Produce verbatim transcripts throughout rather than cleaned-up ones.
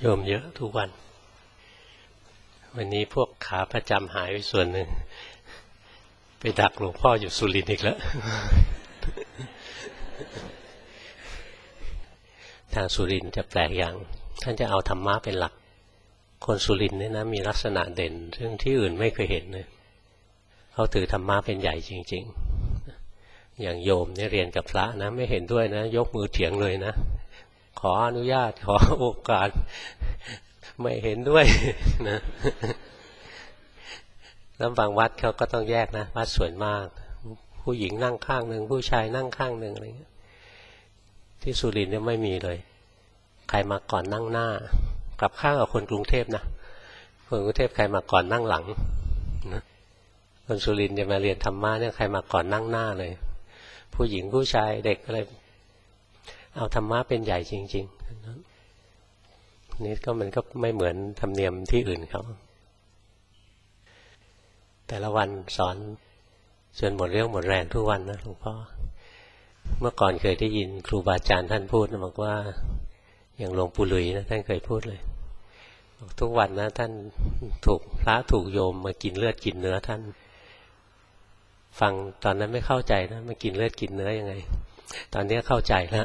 โยมเยอะทุกวันวันนี้พวกขาประจำหายไปส่วนหนึ่งไปดักหลวงพ่ออยู่สุรินทร์อีกแล้วทางสุรินทร์จะแปลกอย่างท่านจะเอาธรรมะเป็นหลักคนสุรินทร์เนี่ยนะมีลักษณะเด่นซึ่งที่อื่นไม่เคยเห็นเลยเขาถือธรรมะเป็นใหญ่จริงๆอย่างโยมเนี่ยเรียนกับพระนะไม่เห็นด้วยนะยกมือเถียงเลยนะขออนุญาตขอโอกาสไม่เห็นด้วยนะแล้วบางวัดเขาก็ต้องแยกนะวัดส่วนมากผู้หญิงนั่งข้างหนึ่งผู้ชายนั่งข้างหนึ่งอะไรเงี้ยที่สุรินทร์เนี่ยไม่มีเลยใครมาก่อนนั่งหน้ากลับข้างกับคนกรุงเทพนะคนกรุงเทพใครมาก่อนนั่งหลังนะคนสุรินทร์จะมาเรียนธรรมะเนี่ยใครมาก่อนนั่งหน้าเลยผู้หญิงผู้ชายเด็กอะไรเอาธรรมะเป็นใหญ่จริงๆนี่ก็มันก็ไม่เหมือนธรรมเนียมที่อื่นเขาแต่ละวันสอนจนหมดเรื่องหมดแรงทุกวันนะหลวงพ่อเมื่อก่อนเคยได้ยินครูบาอาจารย์ท่านพูดนะบอกว่าอย่างหลวงปู่หลุยนะท่านเคยพูดเลยทุกวันนะท่านถูกพระถูกโยมมากินเลือดกินเนื้อท่านฟังตอนนั้นไม่เข้าใจนะมากินเลือดกินเนื้อยังไงตอนนี้เข้าใจแล้ว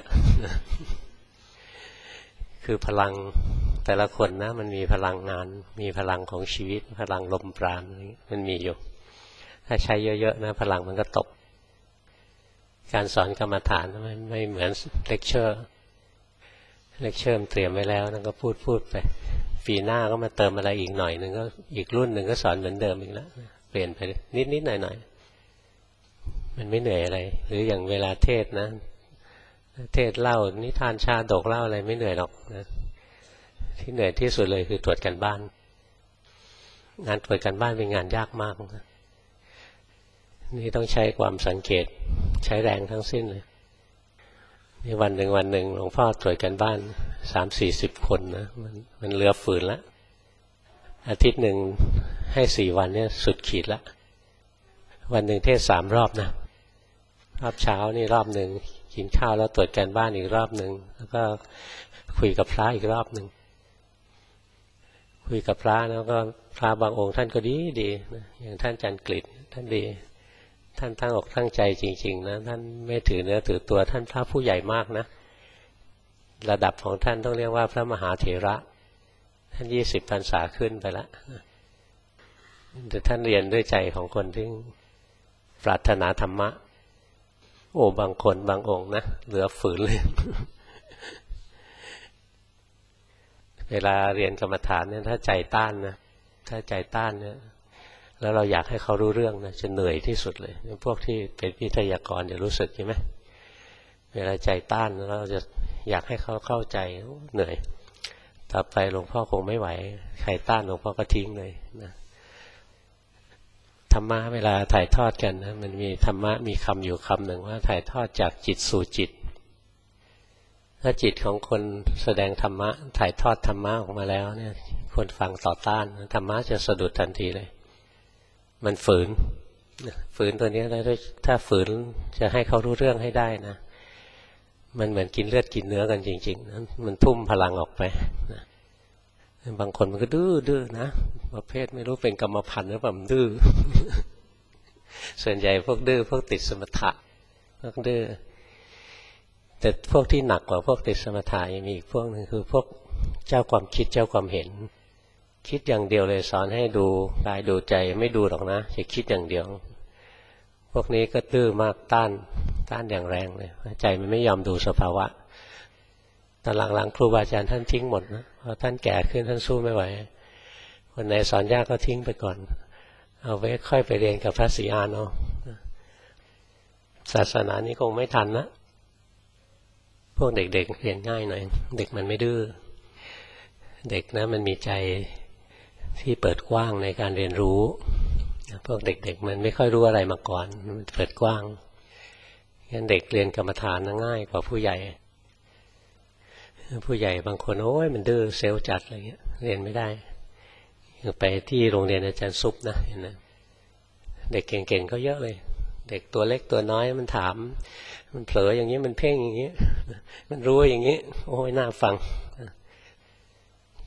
คือพลังแต่ละคนนะมันมีพลังงานมีพลังของชีวิตพลังลมปราณมันมีอยู่ถ้าใช้เยอะๆนะพลังมันก็ตกการสอนกรรมฐานไม่ไม่เหมือนเลคเชอร์เลคเชอร์เตรียมไว้แล้วนั่นก็พูดพูดไปปีหน้าก็มาเติมอะไรอีกหน่อยหนึ่งก็อีกรุ่นหนึ่งก็สอนเหมือนเดิมอีกแล้วเปลี่ยนไปนิดๆหน่อยๆมันไม่เหนื่อยอะไรหรืออย่างเวลาเทศนะเทศเล่านิทานชาดกเล่าอะไรไม่เหนื่อยหรอกนะที่เหนื่อยที่สุดเลยคือตรวจกันบ้านงานตรวจกันบ้านเป็นงานยากมากนะนี่ต้องใช้ความสังเกตใช้แรงทั้งสิ้นเลยนี่วันหนึ่งวันหนึ่งหลวงพ่อตรวจกันบ้านสามสี่สิบคนนะมันมันเหลือฝืนแล้วอาทิตย์หนึ่งให้สี่วันเนี่ยสุดขีดละวันหนึ่งเทศสามรอบนะรอบเช้านี่รอบหนึ่งกินข้าวแล้วตรวจกันบ้านอีกรอบหนึ่งแล้วก็คุยกับพระอีกรอบหนึ่งคุยกับพระแล้วก็พระบางองค์ท่านก็ดีดีนะอย่างท่านจันกฤษท่านดีท่านตั้งอกตั้งใจจริงๆนะท่านไม่ถือเนื้อถือตัวท่านพระผู้ใหญ่มากนะระดับของท่านต้องเรียกว่าพระมหาเถระท่านยี่สิบพรรษาขึ้นไปแล้วแต่ท่านเรียนด้วยใจของคนที่ปรารถนาธรรมะโอ้บางคนบางองค์นะเหลือฝืนเลยเวลาเรียนกรรมฐานเนี่ยถ้าใจต้านนะถ้าใจต้านเนี่ยแล้วเราอยากให้เขารู้เรื่องนะจะเหนื่อยที่สุดเลยพวกที่เป็นวิทยากรจะรู้สึกใช่ไหมเวลาใจต้านแล้วเราจะอยากให้เขาเข้าใจเหนื่อยต่อไปหลวงพ่อคงไม่ไหวใครต้านหลวงพ่อก็ทิ้งเลยนะธรรมะเวลาถ่ายทอดกันนะมันมีธรรมะมีคำอยู่คำหนึ่งว่าถ่ายทอดจากจิตสู่จิตถ้าจิตของคนแสดงธรรมะถ่ายทอดธรรมะออกมาแล้วเนี่ยคนฟังต่อต้านธรรมะจะสะดุดทันทีเลยมันฝืนฝืนตัวนี้แล้วถ้าฝืนจะให้เขารู้เรื่องให้ได้นะมันเหมือนกินเลือดกินเนื้อกันจริงๆนะมันทุ่มพลังออกไปนะบางคนมันก็ดื้อดื้อนะประเภทไม่รู้เป็นกรรมพันธุ์หรือเปล่าดื้อ ส่วนใหญ่พวกดื้อพวกติดสมถะพวกดื้อแต่พวกที่หนักกว่าพวกติดสมถะยังมีอีกพวกหนึ่งคือพวกเจ้าความคิดเจ้าความเห็นคิดอย่างเดียวเลยสอนให้ดูกายดูใจไม่ดูหรอกนะจะคิดอย่างเดียวพวกนี้ก็ดื้อมากต้านต้านอย่างแรงเลยใจมันไม่ยอมดูสภาวะตอนหลังๆครูบาอาจารย์ท่านทิ้งหมดนะเพราะท่านแก่ขึ้นท่านสู้ไม่ไหวคนไหนสอนยากก็ทิ้งไปก่อนเอาไว้ค่อยไปเรียนกับพระศรีอานเอาศาสนานี้คงไม่ทันนะพวกเด็กๆเรียนง่ายหน่อยเด็กมันไม่ดื้อเด็กนะมันมีใจที่เปิดกว้างในการเรียนรู้พวกเด็กๆมันไม่ค่อยรู้อะไรมาก่อนมันเปิดกว้างงั้นเด็กเรียนกรรมฐานง่ายกว่าผู้ใหญ่ผู้ใหญ่บางคนโอ้ยมันดื้อเซลล์จัดอะไรเงี้ยเรียนไม่ได้ไปที่โรงเรียนอาจารย์ซุปนะเห็นไหมเด็กเก่งๆก็เยอะเลยเด็กตัวเล็กตัวน้อยมันถามมันเผลออย่างนี้มันเพ่งอย่างนี้มันรู้อย่างนี้โอ้ยน่าฟัง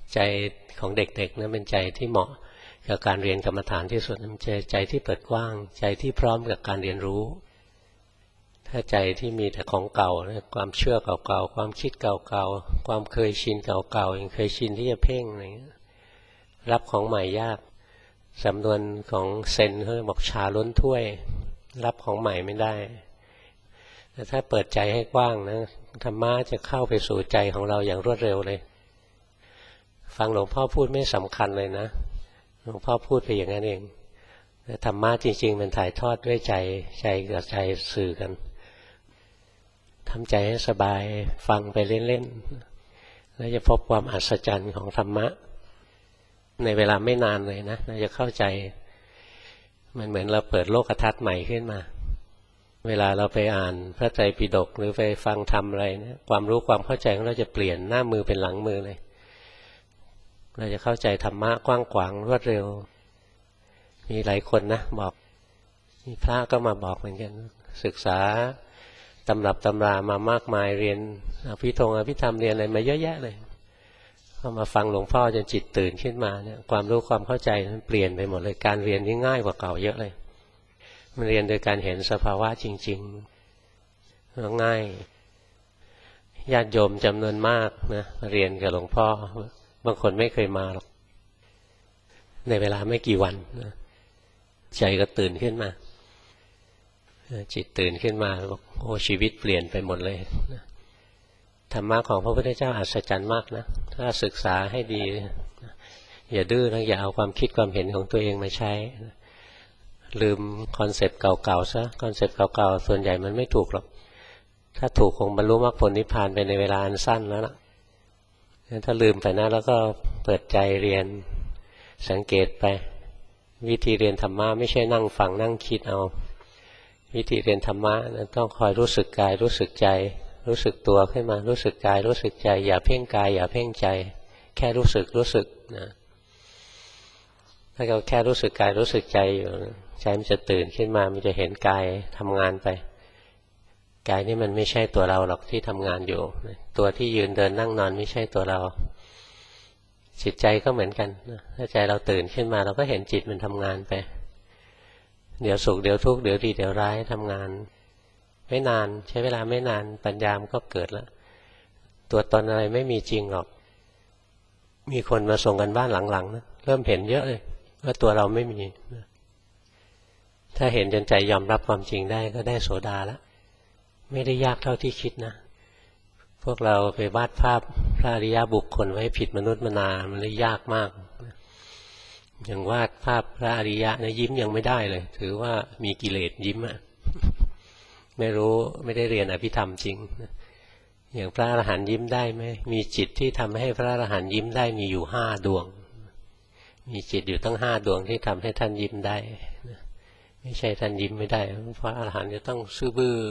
ใจของเด็กๆนะเป็นใจที่เหมาะกับการเรียนกรรมฐานที่สุดมันใจใจที่เปิดกว้างใจที่พร้อมกับการเรียนรู้ถ้าใจที่มีแต่ของเก่าความเชื่อเก่าๆความคิดเก่าๆความเคยชินเก่าๆยังเคยชินที่จะเพ่งอะไรเงี้ยรับของใหม่ยากสำนวนของเซนเขาบอกชาล้นถ้วยรับของใหม่ไม่ได้แต่ถ้าเปิดใจให้กว้างนะธรรมะจะเข้าไปสู่ใจของเราอย่างรวดเร็วเลยฟังหลวงพ่อพูดไม่สำคัญเลยนะหลวงพ่อพูดไปอย่างนั้นเองธรรมะจริงๆมันถ่ายทอดด้วยใจใจกับใจสื่อกันทำใจให้สบายฟังไปเล่นๆแล้วจะพบความอัศจรรย์ของธรรมะในเวลาไม่นานเลยนะเราจะเข้าใจมันเหมือนเราเปิดโลกทัศน์ใหม่ขึ้นมาเวลาเราไปอ่านพระไตรปิฎกหรือไปฟังธรรมอะไรเนี่ยความรู้ความเข้าใจของเราจะเปลี่ยนหน้ามือเป็นหลังมือเลยเราจะเข้าใจธรรมะกว้างขวางรวดเร็วมีหลายคนนะบอกมีพระก็มาบอกเหมือนกันศึกษาตำรับตำรามามากมายเรียนอภิธงอภิธรรมเรียนอะไรมาเยอะแยะเลยพอมาฟังหลวงพ่อจนจิตตื่นขึ้นมาเนี่ยความรู้ความเข้าใจมันเปลี่ยนไปหมดเลยการเรียนนี่ง่ายกว่าเก่าเยอะเลยมันเรียนโดยการเห็นสภาวะจริงๆแล้วง่ายญาติโยมจำนวนมากนะเรียนกับหลวงพ่อบางคนไม่เคยมาหรอกในเวลาไม่กี่วันนะใจก็ตื่นขึ้นมาจิตตื่นขึ้นมาบอกโอ้ชีวิตเปลี่ยนไปหมดเลยนะธรรมะของพระพุทธเจ้าอัศจรรย์มากนะถ้าศึกษาให้ดีอย่าดื้อนะอย่าเอาความคิดความเห็นของตัวเองมาใช้ลืมคอนเซปต์เก่าๆซะคอนเซปต์เก่าๆส่วนใหญ่มันไม่ถูกหรอกถ้าถูกคงบรรลุมรรคผลนิพพานไปในเวลาอันสั้นแล้วล่ะถ้าลืมไปนะแล้วก็เปิดใจเรียนสังเกตไปวิธีเรียนธรรมะไม่ใช่นั่งฟังนั่งคิดเอาวิธีเรียนธรรมะต้องคอยรู้สึกกายรู้สึกใจรู้สึกตัวขึ้นมารู้สึกกายรู้สึกใจอย่าเพ่งกายอย่าเพ่งใจแค่รู้สึกรู้สึกนะถ้าเราแค่รู้สึกกายรู้สึกใจอยู่ใจมันจะตื่นขึ้นมามันจะเห็นกายทำงานไปกายนี่มันไม่ใช่ตัวเราหรอกที่ทำงานอยู่ตัวที่ยืนเดินนั่งนอนไม่ใช่ตัวเราจิตใจก็เหมือนกันถ้าใจเราตื่นขึ้นมาเราก็เห็นจิตมันทำงานไปเดี๋ยวสุขเดี๋ยวทุกข์เดี๋ยวดีเดี๋ยวร้ายทำงานไม่นานใช้เวลาไม่นานปัญญามันก็เกิดแล้วตัวตนอะไรไม่มีจริงหรอกมีคนมาส่งกันบ้านหลังๆนะเริ่มเห็นเยอะเลยว่าตัวเราไม่มีถ้าเห็นจนใจยอมรับความจริงได้ก็ได้โสดาแล้วไม่ได้ยากเท่าที่คิดนะพวกเราไปวาดภาพพระอริยบุคคลไว้ผิดมนุษย์มนามันเลยยากมากอย่างวาดภาพพระอริยะนะยิ้มยังไม่ได้เลยถือว่ามีกิเลสยิ้มอะไม่รู้ไม่ได้เรียนอภิธรรมจริงอย่างพระอรหันต์ยิ้มได้ไหมมีจิตที่ทำให้พระอรหันต์ยิ้มได้มีอยู่ห้าดวงมีจิตอยู่ตั้งห้าดวงที่ทำให้ท่านยิ้มได้ไม่ใช่ท่านยิ้มไม่ได้เพราะอรหันต์จะต้องซื่อบื้อ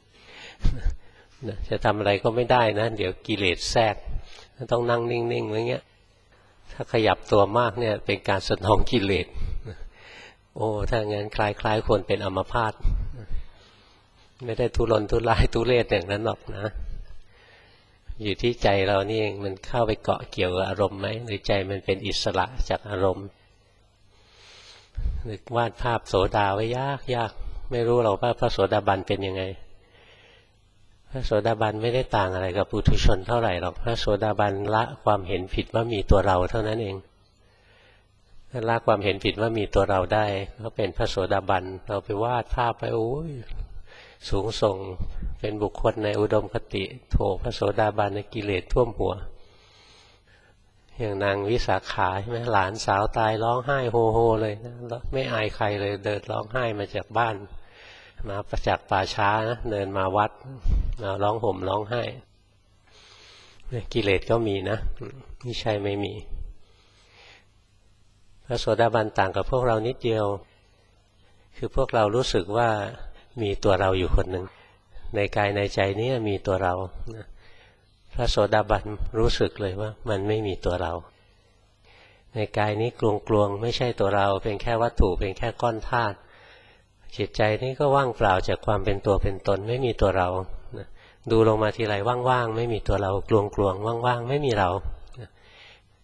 จะทำอะไรก็ไม่ได้นะเดี๋ยวกิเลสแทรกต้องนั่งนิ่งๆอย่างเงี้ยถ้าขยับตัวมากเนี่ยเป็นการสนองกิเลสโอ้ถ้างั้นคล้ายๆคนเป็นอัมพาตไม่ได้ทุรนทุรายทุเรศอย่างนั้นหรอกนะอยู่ที่ใจเรานี่เองมันเข้าไปเกาะเกี่ยวกับอารมณ์ไหมหรือใจมันเป็นอิสระจากอารมณ์นึกวาดภาพโสดาไว้ยากยากไม่รู้หรอกว่าพระโสดาบันเป็นยังไงพระโสดาบันไม่ได้ต่างอะไรกับปุถุชนเท่าไหร่หรอกพระโสดาบันละความเห็นผิดว่ามีตัวเราเท่านั้นเองละความเห็นผิดว่ามีตัวเราได้ก็เป็นพระโสดาบันเราไปวาดภาพไปโอ้ยสูงส่งเป็นบุคคลในอุดมคติโถพระโสดาบันในกิเลสท่วมหัวอย่างนางวิสาขาใช่ไหมหลานสาวตายร้องไห้โฮโฮเลยนะไม่อายใครเลยเดินร้องไห้มาจากบ้านมาประจักษ์ป่าช้านะเดินมาวัดมาร้องห่มร้องไห้กิเลสก็มีนะไม่ใช่ไม่มีพระโสดาบันต่างกับพวกเรานิดเดียวคือพวกเรารู้สึกว่ามีตัวเราอยู่คนหนึ่งในกายในใจนี้มีตัวเราพระโสดาบันรู้สึกเลยว่ามันไม่มีตัวเราในกายนี้กลวงๆไม่ใช่ตัวเราเป็นแค่วัตถุเป็นแค่ก้อนธาตุจิตใจนี้ก็ว่างเปล่าจากความเป็นตัวเป็นตนไม่มีตัวเราดูลงมาทีไรว่างๆไม่มีตัวเรากลวงๆว่างๆไม่มีเรา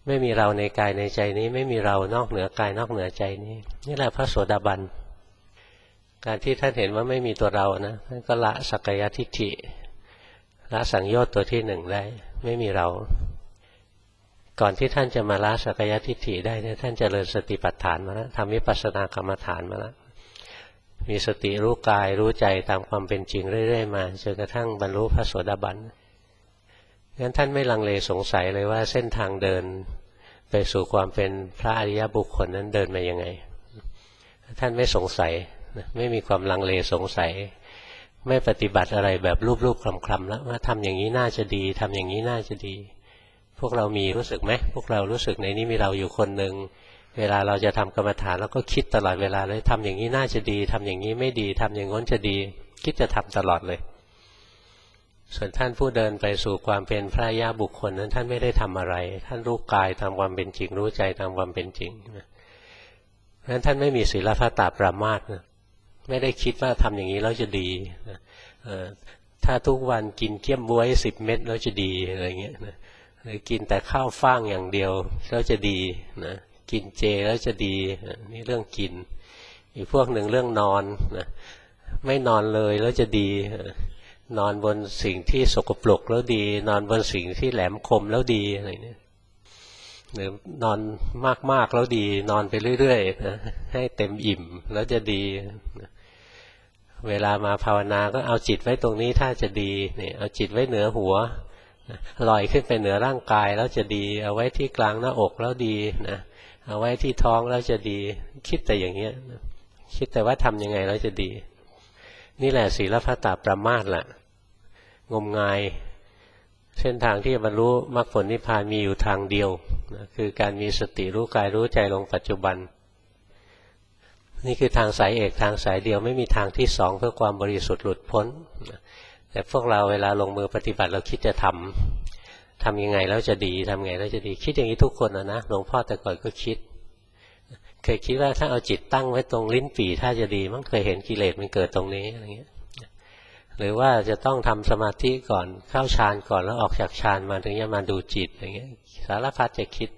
ไม่มีเราในกายในใจนี้ไม่มีเรานอกเหนือกายนอกเหนือใจนี้นี่แหละพระโสดาบันการที่ท่านเห็นว่าไม่มีตัวเรานะท่านก็ละสักกายทิฏฐิละสังโยชน์ตัวที่หนึ่งได้ไม่มีเราก่อนที่ท่านจะมาละสักกายทิฏฐิได้เนี่ยท่านเจริญสติปัฏฐานมาแล้วทำวิปัสสนากรรมฐานมาแล้วมีสติรู้กายรู้ใจตามความเป็นจริงเรื่อยๆมาจนกระทั่งบรรลุพระโสดาบันงั้นท่านไม่ลังเลสงสัยเลยว่าเส้นทางเดินไปสู่ความเป็นพระอริยบุคคลนั้นเดินมายังไงท่านไม่สงสัยไม่มีความลังเลสงสัยไม่ปฏิบัติอะไรแบบรูปๆคลำๆแล้วว่าทำอย่างนี้น่าจะดีทำอย่างนี้น่าจะดีพวกเรามีรู้สึกไหมพวกเรารู้สึกในนี้มีเราอยู่คนหนึ่งเวลาเราจะทำกรรมฐานแล้วก็คิดตลอดเวลาเลยทำอย่างนี้น่าจะดีทำอย่างนี้ไม่ดีทำอย่างง้นจะดีคิดจะทำตลอดเลยส่วนท่านผู้เดินไปสู่ความเป็นพระอริยบุคคลนั้นท่านไม่ได้ทำอะไรท่านรู้กายตามความเป็นจริงรู้ใจตามความเป็นจริงเพราะฉะนั้นท่านไม่มีศีลพัตตปรามาสนะไม่ได้คิดว่าทำอย่างนี้แล้วจะดีถ้าทุกวันกินเกี๊ยมบ๊วยสิบเม็ดแล้วจะดีอะไรเงี้ยนะหรือกินแต่ข้าวฟ่างอย่างเดียวแล้วจะดีนะกินเจแล้วจะดีนี่เรื่องกินอีกพวกหนึ่งเรื่องนอนนะไม่นอนเลยแล้วจะดีนอนบนสิ่งที่สกปรกแล้วดีนอนบนสิ่งที่แหลมคมแล้วดีอะไรเนี่ยหรือนอนมากๆแล้วดีนอนไปเรื่อยๆนะให้เต็มอิ่มแล้วจะดีเวลามาภาวนาก็เอาจิตไว้ตรงนี้ถ้าจะดีเนี่ยเอาจิตไว้เหนือหัวลอยขึ้นไปเหนือร่างกายแล้วจะดีเอาไว้ที่กลางหน้าอกแล้วดีนะเอาไว้ที่ท้องแล้วจะดีคิดแต่อย่างเงี้ยคิดแต่ว่าทำยังไงแล้วจะดีนี่แหละศีลพัตตปรามาสล่ะงมงายเส้นทางที่จะบรรลุมรรคผลนิพพานมีอยู่ทางเดียวนะคือการมีสติรู้กายรู้ใจลงปัจจุบันนี่คือทางสายเอกทางสายเดียวไม่มีทางที่สองเพื่อความบริสุทธิ์หลุดพ้นแต่พวกเราเวลาลงมือปฏิบัติเราคิดจะทำทำยังไงแล้วจะดีทำไงแล้วจะดีคิดอย่างนี้ทุกคนนะนะหลวงพ่อแต่ก่อนก็คิดเคยคิดว่าถ้าเอาจิตตั้งไว้ตรงลิ้นปี่ถ้าจะดีมันเคยเห็นกิเลสมันเกิดตรงนี้อะไรเงี้ยหรือว่าจะต้องทำสมาธิก่อนเข้าฌานก่อนแล้วออกจากฌานมาถึงจะมาดูจิตอะไรเงี้ยสารพัดจะคิด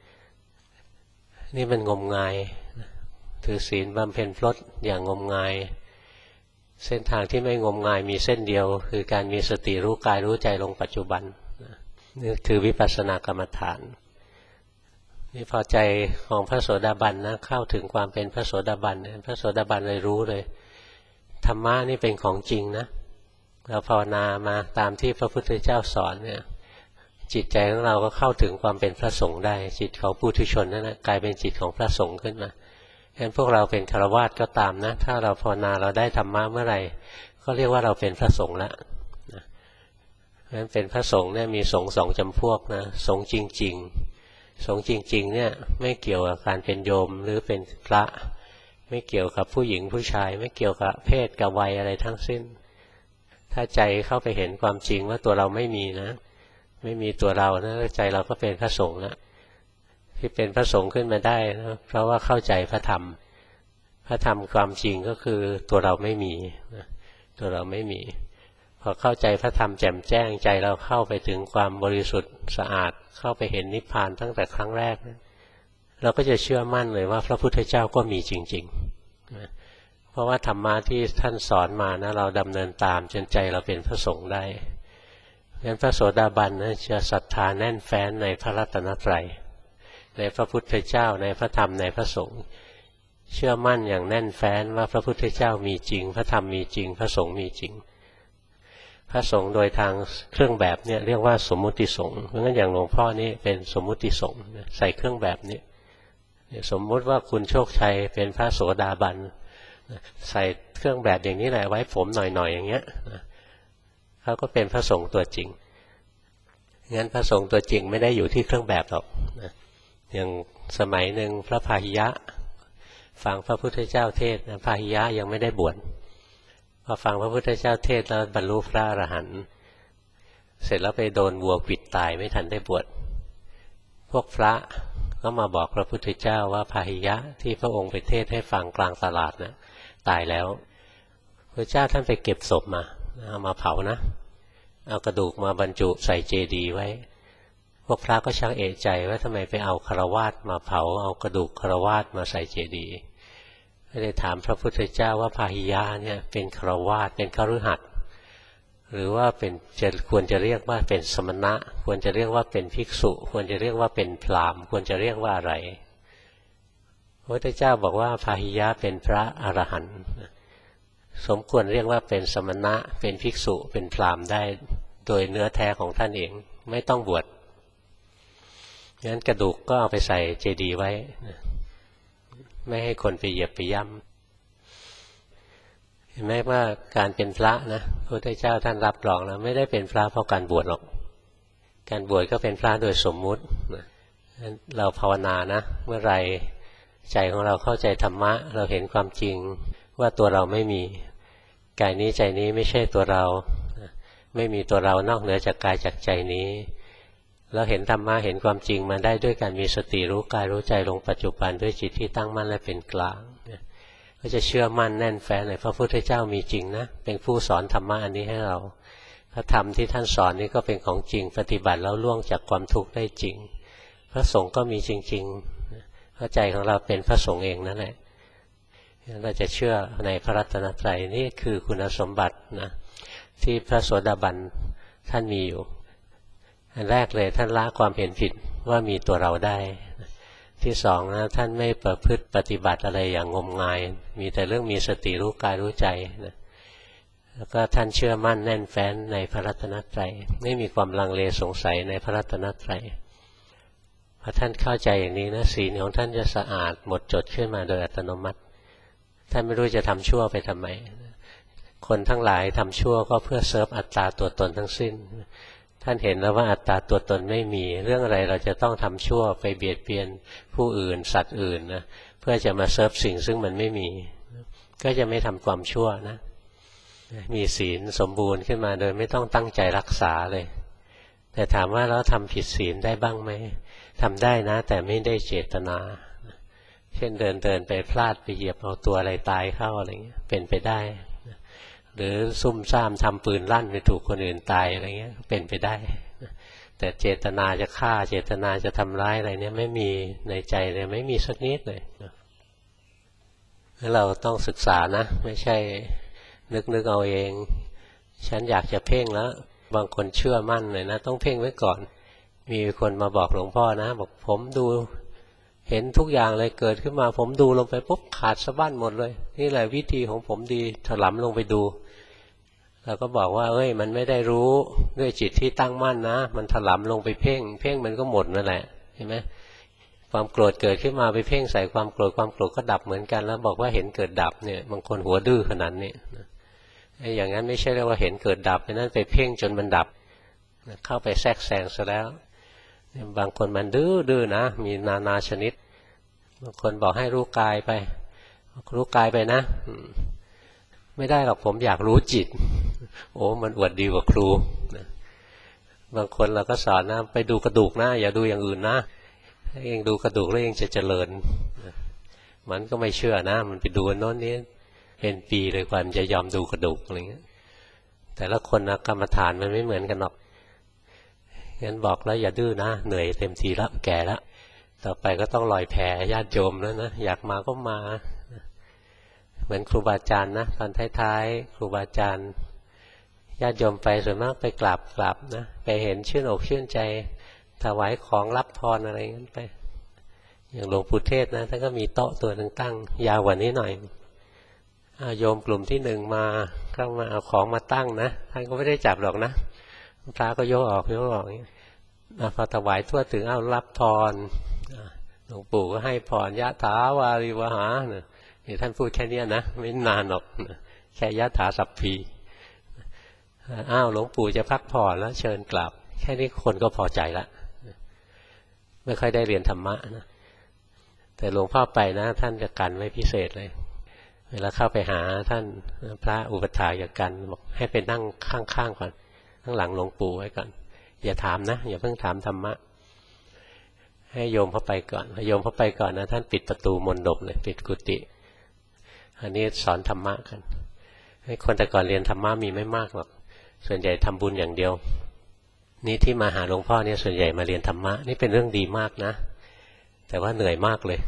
นี่มันงมงายถือศีลบำเพ็ญพรตอย่างงมงายเส้นทางที่ไม่งมงายมีเส้นเดียวคือการมีสติรู้กายรู้ใจลงปัจจุบันนี่คือวิปัสสนากรรมฐานนี่พอใจของพระโสดาบันนะเข้าถึงความเป็นพระโสดาบันพระโสดาบันเลยรู้เลยธรรมะนี่เป็นของจริงนะเราภาวนามาตามที่พระพุทธเจ้าสอนเนี่ยจิตใจของเราก็เข้าถึงความเป็นพระสงฆ์ได้จิตของปุถุชนนั่นนะกลายเป็นจิตของพระสงฆ์ขึ้นมาฉะนั้นพวกเราเป็นฆราวาสก็ตามนะถ้าเราภาวนาเราได้ธรรมะเมื่อไหร่ก็เรียกว่าเราเป็นพระสงฆ์แล้วนะเพราะฉะนั้นเป็นพระสงฆ์เนี่ยมีสงฆ์สองจำพวกนะสงฆ์จริงๆสงฆ์จริงๆเนี่ยไม่เกี่ยวกับการเป็นโยมหรือเป็นพระไม่เกี่ยวกับผู้หญิงผู้ชายไม่เกี่ยวกับเพศกับวัยอะไรทั้งสิ้นถ้าใจเข้าไปเห็นความจริงว่าตัวเราไม่มีนะไม่มีตัวเรานะใจเราก็เป็นพระสงฆ์แล้วที่เป็นพระสงฆ์ขึ้นมาได้นะเพราะว่าเข้าใจพระธรรมพระธรรมความจริงก็คือตัวเราไม่มีนะตัวเราไม่มีพอเข้าใจพระธรรมแจ่มแจ้งใจเราเข้าไปถึงความบริสุทธิ์สะอาดเข้าไปเห็นนิพพานตั้งแต่ครั้งแรกนะเราก็จะเชื่อมั่นเลยว่าพระพุทธเจ้าก็มีจริงๆนะเพราะว่าธรรมะที่ท่านสอนมานะเราดำเนินตามจนใจเราเป็นพระสงฆ์ได้งั้นพระโสดาบันนะจะศรัทธาแน่นแฟ้นในพระรัตนตรัยในพระพุทธเจ้าในพระธรรมในพระสงฆ์เชื่อมั่นอย่างแน่นแฟ้นว่าพระพุทธเจ้ามีจริงพระธรรมมีจริงพระสงฆ์มีจริงพระสงฆ์โดยทางเครื่องแบบเนี่ยเรียกว่าสมมุติสงฆ์เพราะงั้นอย่างหลวงพ่อนี่เป็นสมมุติสงฆ์ใส่เครื่องแบบนี้สมมุติว่าคุณโชคชัยเป็นพระโสดาบันใส่เครื่องแบบอย่างนี้แหละไว้ผมหน่อยๆ อ, อย่างเงี้ยเขาก็เป็นพระสงฆ์ตัวจริงงั้นพระสงฆ์ตัวจริงไม่ได้อยู่ที่เครื่องแบบหรอกอย่างสมัยหนึ่งพระพาหิยะฟังพระพุทธเจ้าเทศน์พาหิยะยังไม่ได้บวชพอฟังพระพุทธเจ้าเทศน์แล้วบรรลุพระอรหันต์เสร็จแล้วไปโดนวัวขวิดตายไม่ทันได้บวชพวกพระก็มาบอกพระพุทธเจ้าว่าพาหิยะที่พระองค์ไปเทศน์ให้ฟังกลางตลาดนะตายแล้วพระเจ้าท่านไปเก็บศพมาเอามาเผานะเอากระดูกมาบรรจุใส่เจดีย์ไว้พวกพระก็ชักเอะใจว่าทำไมไปเอาฆราวาสมาเผาเอากระดูกฆราวาสมาใส่เจดีย์ก็เลยถามพระพุทธเจ้าว่าพาหิยะเนี่ยเป็นฆราวาสเป็นคฤหัสถ์หรือว่าเป็นจะควรจะเรียกว่าเป็นสมณะควรจะเรียกว่าเป็นภิกษุควรจะเรียกว่าเป็นพราหมณ์ควรจะเรียกว่าอะไรพระพุทธเจ้าบอกว่าพาหิยะเป็นพระอรหันต์สมควรเรียกว่าเป็นสมณะเป็นภิกษุเป็นพราหมณ์ได้โดยเนื้อแท้ของท่านเองไม่ต้องบวชงั้นกระดูกก็เอาไปใส่เจดีย์ไว้ไม่ให้คนไปเหยียบไปย่ำเห็นไหมว่าการเป็นพระนะพระพุทธเจ้าท่านรับรองแล้วไม่ได้เป็นพระเพราะการบวชหรอกการบวชก็เป็นพระโดยสมมุติเราภาวนานะเมื่อไรใจของเราเข้าใจธรรมะเราเห็นความจริงว่าตัวเราไม่มีกายนี้ใจนี้ไม่ใช่ตัวเราไม่มีตัวเรานอกเหนือจากกายจากใจนี้เราเห็นธรรมะเห็นความจริงมาได้ด้วยการมีสติรู้กายรู้ใจลงปัจจุบันด้วยจิตที่ตั้งมั่นและเป็นกลางก็จะเชื่อมั่นแน่นแฟ้นเลยพระพุทธเจ้ามีจริงนะเป็นผู้สอนธรรมะอันนี้ให้เราพระธรรมที่ท่านสอนนี้ก็เป็นของจริงปฏิบัติแล้วล่วงจากความทุกข์ได้จริงพระสงฆ์ก็มีจริงๆเพราะใจของเราเป็นพระสงฆ์เองนั่นแหละเราจะเชื่อในพระรัตนตรัยนี่คือคุณสมบัตินะที่พระโสดาบันท่านมีอยู่อันแรกเลยท่านละความเห็นผิดว่ามีตัวเราได้ที่สองนะท่านไม่ประพฤติปฏิบัติอะไรอย่างงมงายมีแต่เรื่องมีสติรู้กายรู้ใจนะแล้วก็ท่านเชื่อมั่นแน่นแฟ้นในพระรัตนตรัยไม่มีความลังเลสงสัยในพระรัตนตรัยพอท่านเข้าใจอย่างนี้นะศีลของท่านจะสะอาดหมดจดขึ้นมาโดยอัตโนมัติท่านไม่รู้จะทำชั่วไปทำไมคนทั้งหลายทำชั่วก็เพื่อเซิร์ฟอัตตาตัวตนทั้งสิ้นท่านเห็นแล้วว่าอัตตาตัวตนไม่มีเรื่องอะไรเราจะต้องทำชั่วไปเบียดเบียนผู้อื่นสัตว์อื่นนะเพื่อจะมาเซิร์ฟสิ่งซึ่งมันไม่มีก็จะไม่ทำความชั่วนะมีศีลสมบูรณ์ขึ้นมาโดยไม่ต้องตั้งใจรักษาเลยแต่ถามว่าเราทำผิดศีลได้บ้างไหมทำได้นะแต่ไม่ได้เจตนาเช่นเดินเดินไปพลาดไปเหยียบเอาตัวอะไรตายเข้าอะไรเงี้ยเป็นไปได้หรือซุ่มซ่ามทำปืนลั่นไปถูกคนอื่นตายอะไรเงี้ยเป็นไปได้แต่เจตนาจะฆ่าเจตนาจะทำร้ายอะไรเนี่ยไม่มีในใจเลยไม่มีสักนิดเลยเราต้องศึกษานะไม่ใช่นึกนึกเอาเองฉันอยากจะเพ่งแล้วบางคนเชื่อมั่นเลยนะต้องเพ่งไว้ก่อนมีคนมาบอกหลวงพ่อนะบอกผมดูเห็นทุกอย่างเลยเกิดขึ้นมาผมดูลงไปปุ๊บขาดสะบั้นหมดเลยนี่แหละวิธีของผมดีถลำลงไปดูแล้วก็บอกว่าเอ้ยมันไม่ได้รู้ด้วยจิตที่ตั้งมั่นนะมันถลำลงไปเพ่งเพ่งมันก็หมดนั่นแหละเห็นไหมความโกรธเกิดขึ้นมาไปเพ่งใส่ความโกรธความโกรธก็ดับเหมือนกันแล้วบอกว่าเห็นเกิดดับเนี่ยบางคนหัวดื้อขนาดนี้ไอ้อย่างนั้นไม่ใช่เรียกว่าเห็นเกิดดับไปนั่นไปเพ่งจนมันดับเข้าไปแทรกแซงซะแล้วบางคนมันดื้อดื้อนะมีนานาชนิดบางคนบอกให้รู้กายไปรู้กายไปนะไม่ได้หรอกผมอยากรู้จิตโอ้มันอวดดีกว่าครูบางคนเราก็สอนนะไปดูกระดูกนะอย่าดูอย่างอื่นนะถ้าเองดูกระดูกแล้วเองจะเจริญมันก็ไม่เชื่อนะมันไปดูโน้นนี้เป็นปีเลยกว่ามันจะยอมดูกระดูกอะไรเงี้ยแต่ละคนนะกรรมฐานมันไม่เหมือนกันหรอกงั้นบอกแล้วอย่าดื้อนะเหนื่อยเต็มทีแล้วแก่แล้วต่อไปก็ต้องลอยแพญาติโยมแล้วนะอยากมาก็มาเหมือนครูบาอาจารย์นะตอนท้ายๆครูบาอาจารย์ญาติโยมไปส่วนมากไปกราบกราบนะไปเห็นชื่นอกชื่นใจถวายของรับพรอะไรงั้นไปอย่างหลวงปู่เทศนะท่านก็มีโต๊ะตัวนึงตั้งยาวกว่านี้หน่อยโยมกลุ่มที่หนึ่งมาเข้ามาเอาของมาตั้งนะท่านก็ไม่ได้จับหรอกนะพระก็ยกออกยกออกพอถวายทั่วถึงเอารับพรหลวงปู่ก็ให้พรยะถาวาริวหาเนี่ยท่านพูดแค่นี้นะไม่นานหรอกแค่ยะถาสัพพีอ้าวหลวงปู่จะพักผ่อนแล้วเชิญกลับแค่นี้คนก็พอใจละไม่ค่อยได้เรียนธรรมะนะแต่หลวงพ่อไปนะท่านจะกันไว้พิเศษเลยเวลาเข้าไปหาท่านพระอุปถากจะกันบอกให้ไปนั่งข้างๆก่อนข้างหลังหลวงปู่ไว้ก่อนอย่าถามนะอย่าเพิ่งถามธรรมะให้โยมเข้าไปก่อนโยมเข้าไปก่อนนะท่านปิดประตูมณฑปเลยปิดกุฏิอันนี้สอนธรรมะกันให้คนแต่ก่อนเรียนธรรมะมีไม่มากหรอกส่วนใหญ่ทำบุญอย่างเดียวนี่ที่มาหาหลวงพ่อเนี่ยส่วนใหญ่มาเรียนธรรมะนี่เป็นเรื่องดีมากนะแต่ว่าเหนื่อยมากเลย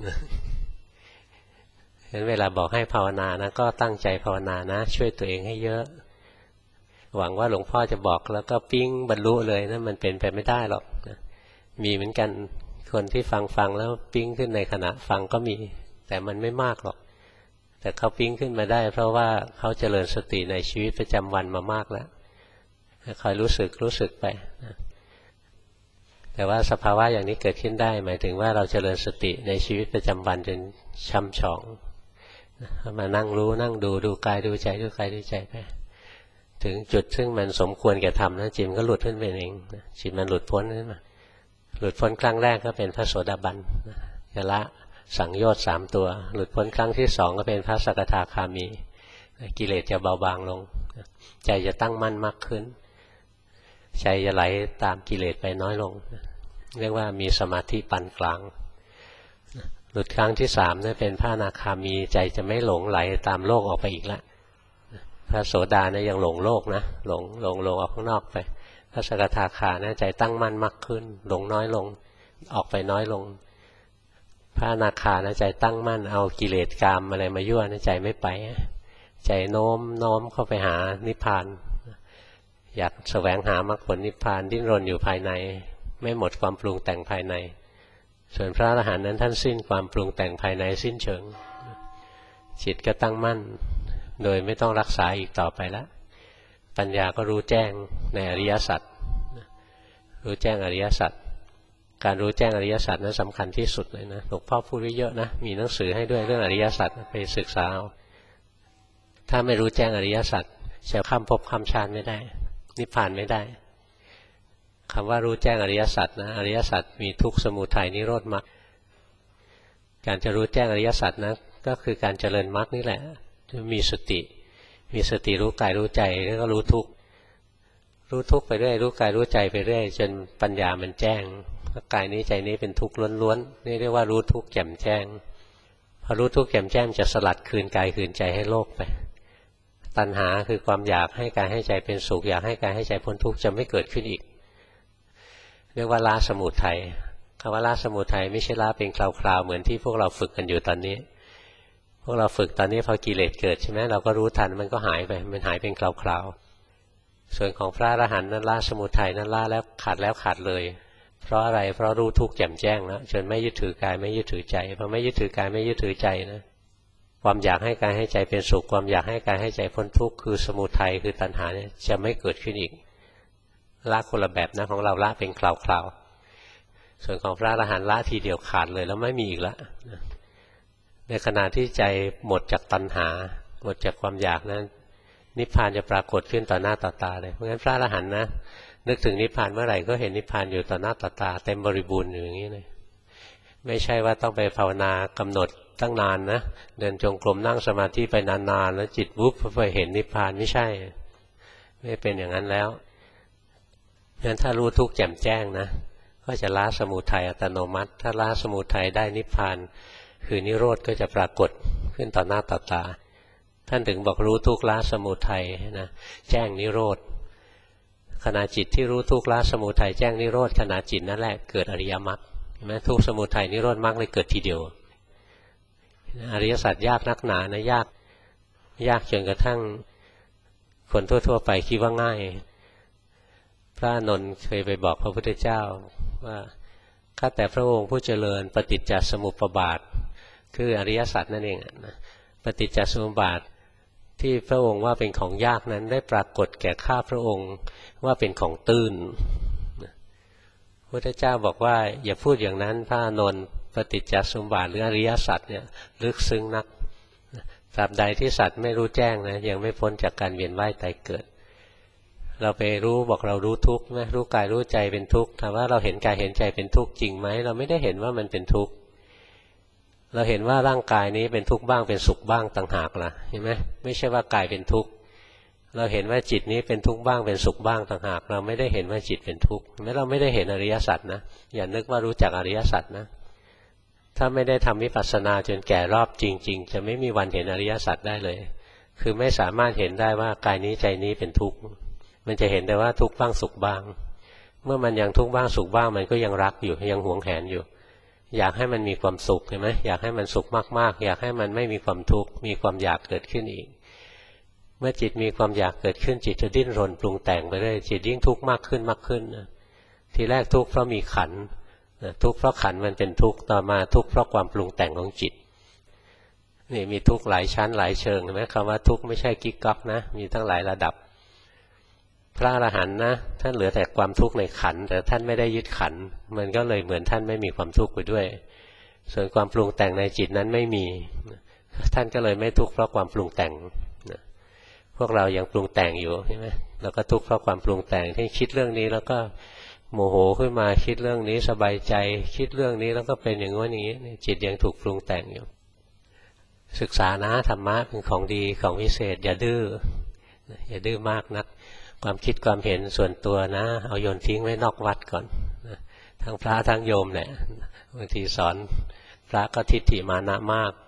ฉะนั้นเวลาบอกให้ภาวนานะก็ตั้งใจภาวนานะช่วยตัวเองให้เยอะหวังว่าหลวงพ่อจะบอกแล้วก็ปิ้งบรรลุเลยนะมันเป็นไปไม่ได้หรอกนะมีเหมือนกันคนที่ฟังฟังแล้วปิ้งขึ้นในขณะฟังก็มีแต่มันไม่มากหรอกแต่เขาปิ้งขึ้นมาได้เพราะว่าเขาเจริญสติในชีวิตประจำวันมามากแล้วคอยรู้สึกรู้สึกไปนะแต่ว่าสภาวะอย่างนี้เกิดขึ้นได้หมายถึงว่าเราเจริญสติในชีวิตประจำวันจนช่ำชองมานั่งรู้นั่งดูดูกายดูใจดูกายดูใจไปถึงจุดซึ่งมันสมควรแก่ทำนะจิตมันก็หลุดขึ้นไปเองจิตมันหลุดพ้นขึ้นมาหลุดพ้นครั้งแรกก็เป็นพระโสดาบันจะละสังโยชน์สามตัวหลุดพ้นครั้งที่สองก็เป็นพระสกทาคามีกิเลสจะเบาบางลงใจจะตั้งมั่นมากขึ้นใจจะไหลตามกิเลสไปน้อยลงเรียกว่ามีสมาธิปานกลางหลุดครั้งที่สามนั่นเป็นพระอนาคามีใจจะไม่หลงไหลตามโลกออกไปอีกแล้วพระโสดานะยังหลงโลกนะหลงหลงหลงออกข้างนอกไปพระสกทาคานะใจตั้งมั่นมากขึ้นหลงน้อยลงออกไปน้อยลงพระอนาคานะใจตั้งมั่นเอากิเลสกามอะไรมายั่วนะใจไม่ไปใจโน้มโน้มเข้าไปหานิพพานอยากแสวงหามรรคผลนิพพานดิ้นรนอยู่ภายในไม่หมดความปรุงแต่งภายในส่วนพระอรหันต์นั้นท่านสิ้นความปรุงแต่งภายในสิ้นเชิงจิตก็ตั้งมั่นโดยไม่ต้องรักษาอีกต่อไปแล้วปัญญาก็รู้แจ้งในอริยสัจรู้แจ้งอริยสัจการรู้แจ้งอริยสัจนั้นสำคัญที่สุดเลยนะหลวงพ่อพูดไว้เยอะนะมีหนังสือให้ด้วยเรื่องอริยสัจไปศึกษาเอาถ้าไม่รู้แจ้งอริยสัจจะข้ามภพข้ามชาติไม่ได้นิพพานไม่ได้คำว่ารู้แจ้งอริยสัจนะอริยสัจมีทุกข์สมุทัยนิโรธมรรคการจะรู้แจ้งอริยสัจนะก็คือการเจริญมรรคนี่แหละมีสติมีสติรู้กายรู้ใจแล้วก็รู้ทุกข์รู้ทุกข์ไปเรื่อยรู้กายรู้ใจไปเรื่อยจนปัญญามันแจ้งกายนี้ใจนี้เป็นทุกข์ล้วนๆนี่เรียกว่ารู้ทุกข์แจ่มแจ้งพอรู้ทุกข์แจ่มแจ้งจะสลัดคืนกายคืนใจให้โลกไปตัณหาคือความอยากให้กายให้ใจเป็นสุขอยากให้กายให้ใจพ้นทุกข์จะไม่เกิดขึ้นอีกเรียกว่าละสมุทัยคำว่าละสมุทัยไม่ใช่ละเป็นคราวๆเหมือนที่พวกเราฝึกกันอยู่ตอนนี้พวกเราฝึกตอนนี้พอกิเลสเกิดใช่ไหมเราก็รู้ทันมันก็หายไปมันหายเป็นคราวๆส่วนของพระอรหันต์นั้นละสมุทัยนั้นละแล้วขาดแล้วขาดเลยเพราะอะไรเพราะรู้ทุกข์แจ่มแจ้งแล้วจนไม่ยึดถือกายไม่ยึดถือใจพอไม่ยึดถือกายไม่ยึดถือใจนะความอยากให้กายให้ใจเป็นสุขความอยากให้กายให้ใจพ้นทุกข์คือสมุทัยคือตัณหาเนี่ยจะไม่เกิดขึ้นอีกละคนละแบบนะของเราละเป็นคราวๆส่วนของพระอรหันต์ละทีเดียวขาดเลยแล้วไม่มีอีกแล้วในขณะที่ใจหมดจากตัณหาหมดจากความอยากนั้นนิพพานจะปรากฏขึ้นต่อหน้าต่อตาเลยเพราะงั้นพระอรหันต์นะนึกถึงนิพพานเมื่อไหร่ก็เห็นนิพพานอยู่ต่อหน้าต่อตาเต็มบริบูรณ์อยู่อย่างนี้เลยไม่ใช่ว่าต้องไปภาวนากำหนดตั้งนานนะเดินจงกรมนั่งสมาธิไปนานๆแล้วจิตวุบไปเห็นนิพพานไม่ใช่ไม่เป็นอย่างนั้นแล้วงั้นถ้ารู้ทุกข์แจ่มแจ้งนะก็จะละสมุทัยอัตโนมัติถ้าละสมุทัยได้นิพพานคือนิโรธก็จะปรากฏขึ้นต่อหน้าต่อตาท่านถึงบอกรู้ทุกข์ละสมุทัยนะแจ้งนิโรธขณะจิตที่รู้ทุกข์ละสมุทัยแจ้งนิโรธขณะจิตนั่นแหละเกิดอริยมรรคเห็นไหมทุกข์สมุทัยนิโรธมรรคเลยเกิดทีเดียวอริยสัจยากนักหนานะยากยากจนกระทั่งคนทั่วๆไปคิดว่าง่ายพระอานนท์เคยไปบอกพระพุทธเจ้าว่าข้าแต่พระองค์ผู้เจริญปฏิจจสมุปบาทคืออริยสัจนั่นเองนะปฏิจจสมุปบาทที่พระองค์ว่าเป็นของยากนั้นได้ปรากฏแก่ข้าพระองค์ว่าเป็นของตื้นพระพุทธเจ้าบอกว่าอย่าพูดอย่างนั้นพระอานนท์ปฏิจจสมุปบาทหรืออริยสัจเนี่ยลึกซึ้งนักตราบใดที่สัตว์ไม่รู้แจ้งนะยังไม่พ้นจากการเวียนว่ายตายเกิดเราไปรู้บอกเรารู้ทุกข์ไหมรู้กายรู้ใจเป็นทุกข์ถามว่าเราเห็นกายเห็นใจเป็นทุกข์จริงไหมเราไม่ได้เห็นว่ามันเป็นทุกข์เราเห็นว่าร่างกายนี้เป็นทุกข์บ้างเป็นสุขบ้างต่างหากล่ะเห็นไหมไม่ใช่ว่ากายเป็นทุกข์เราเห็นว่าจิตนี้เป็นทุกข์บ้างเป็นสุขบ้างต่างหากเราไม่ได้เห็นว่าจิตเป็นทุกข์แม้เราไม่ได้เห็นอริยสัจนะอย่านึกว่ารู้จักอริยสัจนะถ้าไม่ได้ทำวิปัสสนาจนแก่รอบจริงๆจะไม่มีวันเห็นอริยสัจได้เลยคือไม่สามารถเห็นได้ว่ากายนี้ใจนี้เป็นทุกข์มันจะเห็นแต่ว่าทุกข์บ้างสุขบ้างเมื่อมันยังทุกข์บ้างสุขบ้างมันก็ยังรักอยู่ยังหวงแหนอยู่อยากให้มันมีความสุขเห็นไหมอยากให้มันสุขมากๆอยากให้มันไม่มีความทุกข์มีความอยากเกิดขึ้นอีกเมื่อจิตมีความอยากเกิดขึ้นจิตจะดิ้นรนปรุงแต่งไปเรื่อยจิตยิ่งทุกข์มากขึ้นมากขึ้นนะทีแรกทุกข์เพราะมีขันธ์ทุกข์เพราะขันธ์มันเป็นทุกข์ต่อมาทุกข์เพราะความปรุงแต่งของจิตนี่มีทุกข์หลายชั้นหลายเชิงเห็นไหมคำว่าทุกข์ไม่ใช่กิ๊กก๊อกนะมีตั้งหลายระดับพระอรหันต์นะท่านเหลือแต่ความทุกข์ในขันธ์แต่ท่านไม่ได้ยึดขันธ์มันก็เลยเหมือนท่านไม่มีความทุกข์ไปด้วยส่วนความปรุงแต่งในจิตนั้นไม่มีท่านก็เลยไม่ทุกข์เพราะความปรุงแต่งพวกเรายังปรุงแต่งอยู่ใช่ไหมแล้วก็ทุกข์เพราะความปรุงแต่งที่คิดเรื่องนี้แล้วก็โมโหขึ้นมาคิดเรื่องนี้สบายใจคิดเรื่องนี้แล้วก็เป็นอย่างงี้อย่างนี้จิตยังถูกปรุงแต่งอยู่ศึกษานะธรรมะเป็นของดีของวิเศษอย่าดื้ออย่าดื้อมากนักความคิดความเห็นส่วนตัวนะเอาโยนทิ้งไว้นอกวัดก่อนทั้งพระทั้งโยมแหละบางทีสอนพระก็ทิฏฐิมานะมาก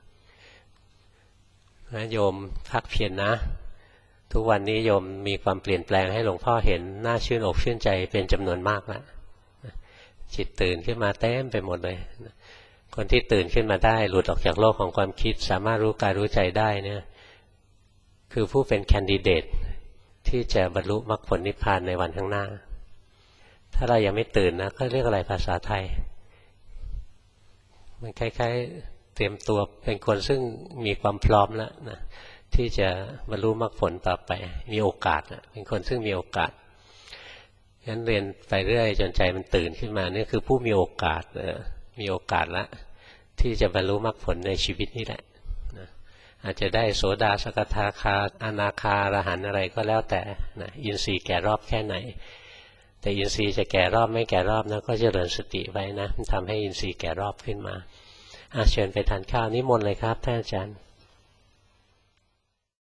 นะโยมพักเพียรนะทุกวันนี้โยมมีความเปลี่ยนแปลงให้หลวงพ่อเห็นน่าชื่นอกชื่นใจเป็นจำนวนมากแล้วจิตตื่นขึ้นมาเต็มไปหมดเลยคนที่ตื่นขึ้นมาได้หลุดออกจากโลกของความคิดสามารถรู้กายรู้ใจได้เนี่ยคือผู้เป็นแคนดิเดตที่จะบรรลุมรรคผลนิพพานในวันข้างหน้าถ้าเรายังไม่ตื่นนะก็เรียกอะไรภาษาไทยมันคล้ายๆเตรียมตัวเป็นคนซึ่งมีความพร้อมแล้วนะที่จะบรรลุมรรคผลต่อไปมีโอกาสนะเป็นคนซึ่งมีโอกาสงั้นเรียนไปเรื่อยจนใจมันตื่นขึ้นมานี่คือผู้มีโอกาสมีโอกาสละที่จะบรรลุมรรคผลในชีวิตนี้แหละนะอาจจะได้โสดาสกทาคาอนาคาอรหันต์อะไรก็แล้วแต่นะอินทรีย์แก่รอบแค่ไหนแต่อินทรีย์จะแก่รอบไม่แก่รอบนะก็เจริญสติไว้นะทำให้อินทรีย์แก่รอบขึ้นมาเชิญไปทานข้าวนิมนต์เลยครับท่านอาจารย์